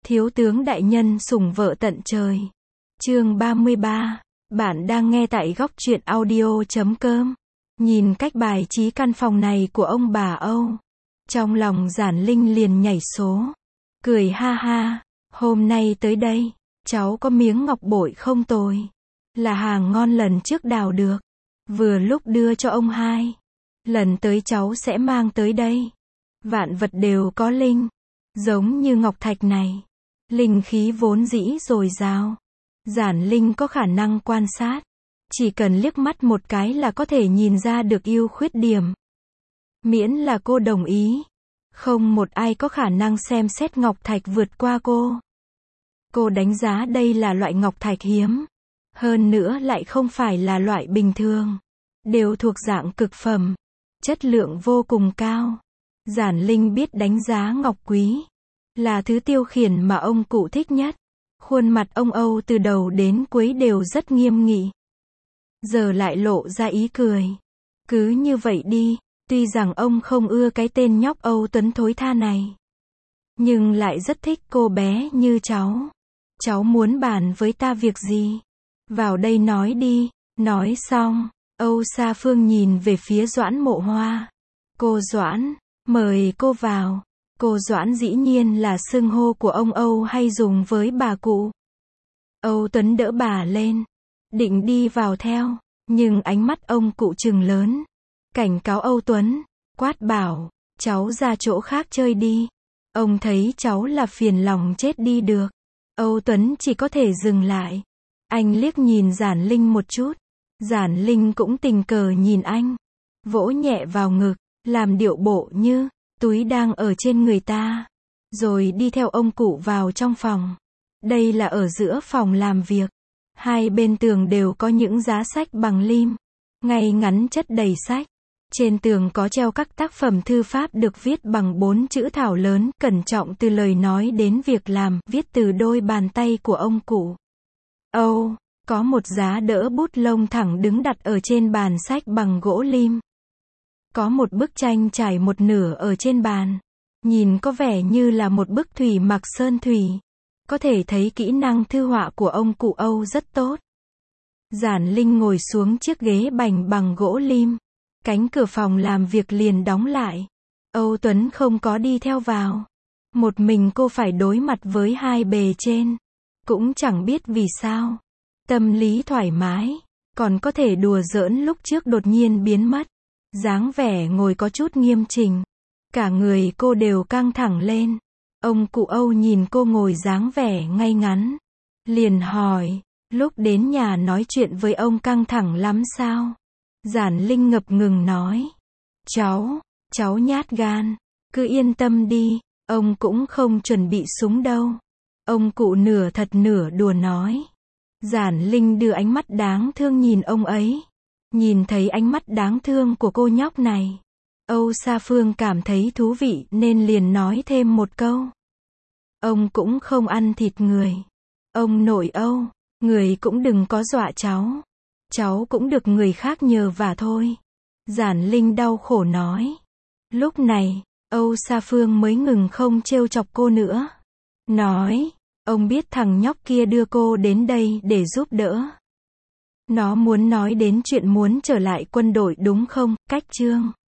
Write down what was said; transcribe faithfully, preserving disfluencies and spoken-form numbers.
Thiếu tướng đại nhân sủng vợ tận trời. Chương ba mươi ba. Bạn đang nghe tại góc truyện audio chấm com. Nhìn cách bài trí căn phòng này của ông bà Âu, trong lòng Giản Linh liền nhảy số. Cười ha ha, hôm nay tới đây, cháu có miếng ngọc bội không tồi. Là hàng ngon lần trước đào được. Vừa lúc đưa cho ông hai. Lần tới cháu sẽ mang tới đây. Vạn vật đều có linh. Giống như ngọc thạch này. Linh khí vốn dĩ dồi dào. Giản Linh có khả năng quan sát. Chỉ cần liếc mắt một cái là có thể nhìn ra được ưu khuyết điểm. Miễn là cô đồng ý. Không một ai có khả năng xem xét ngọc thạch vượt qua cô. Cô đánh giá đây là loại ngọc thạch hiếm. Hơn nữa lại không phải là loại bình thường. Đều thuộc dạng cực phẩm. Chất lượng vô cùng cao. Giản Linh biết đánh giá ngọc quý. Là thứ tiêu khiển mà ông cụ thích nhất. Khuôn mặt ông Âu từ đầu đến cuối đều rất nghiêm nghị. Giờ lại lộ ra ý cười. Cứ như vậy đi, tuy rằng ông không ưa cái tên nhóc Âu Tuấn thối tha này. Nhưng lại rất thích cô bé như cháu. Cháu muốn bàn với ta việc gì? Vào đây nói đi. Nói xong, Âu Sa Phương nhìn về phía Doãn Mộ Hoa. Cô Doãn, mời cô vào. Cô Doãn dĩ nhiên là xưng hô của ông Âu hay dùng với bà cụ. Âu Tuấn đỡ bà lên. Định đi vào theo. Nhưng ánh mắt ông cụ trừng lớn. Cảnh cáo Âu Tuấn. Quát bảo. Cháu ra chỗ khác chơi đi. Ông thấy cháu là phiền lòng chết đi được. Âu Tuấn chỉ có thể dừng lại. Anh liếc nhìn Giản Linh một chút. Giản Linh cũng tình cờ nhìn anh. Vỗ nhẹ vào ngực. Làm điệu bộ như túi đang ở trên người ta. Rồi đi theo ông cụ vào trong phòng. Đây là ở giữa phòng làm việc. Hai bên tường đều có những giá sách bằng lim. Ngay ngắn chất đầy sách. Trên tường có treo các tác phẩm thư pháp được viết bằng bốn chữ thảo lớn, cẩn trọng từ lời nói đến việc làm, viết từ đôi bàn tay của ông cụ. Âu, có một giá đỡ bút lông thẳng đứng đặt ở trên bàn sách bằng gỗ lim. Có một bức tranh trải một nửa ở trên bàn. Nhìn có vẻ như là một bức thủy mặc sơn thủy. Có thể thấy kỹ năng thư họa của ông cụ Âu rất tốt. Giản Linh ngồi xuống chiếc ghế bành bằng gỗ lim. Cánh cửa phòng làm việc liền đóng lại. Âu Tuấn không có đi theo vào. Một mình cô phải đối mặt với hai bề trên. Cũng chẳng biết vì sao. Tâm lý thoải mái. Còn có thể đùa giỡn lúc trước đột nhiên biến mất. Dáng vẻ ngồi có chút nghiêm chỉnh. Cả người cô đều căng thẳng lên. Ông cụ Âu nhìn cô ngồi dáng vẻ ngay ngắn. Liền hỏi, lúc đến nhà nói chuyện với ông căng thẳng lắm sao? Giản Linh ngập ngừng nói. Cháu, cháu nhát gan. Cứ yên tâm đi, ông cũng không chuẩn bị súng đâu. Ông cụ nửa thật nửa đùa nói. Giản Linh đưa ánh mắt đáng thương nhìn ông ấy. Nhìn thấy ánh mắt đáng thương của cô nhóc này. Âu Sa Phương cảm thấy thú vị nên liền nói thêm một câu. Ông cũng không ăn thịt người. Ông nội Âu, người cũng đừng có dọa cháu. Cháu cũng được người khác nhờ vả thôi. Giản Linh đau khổ nói. Lúc này, Âu Sa Phương mới ngừng không trêu chọc cô nữa. Nói, ông biết thằng nhóc kia đưa cô đến đây để giúp đỡ. Nó muốn nói đến chuyện muốn trở lại quân đội đúng không, Cách Trương?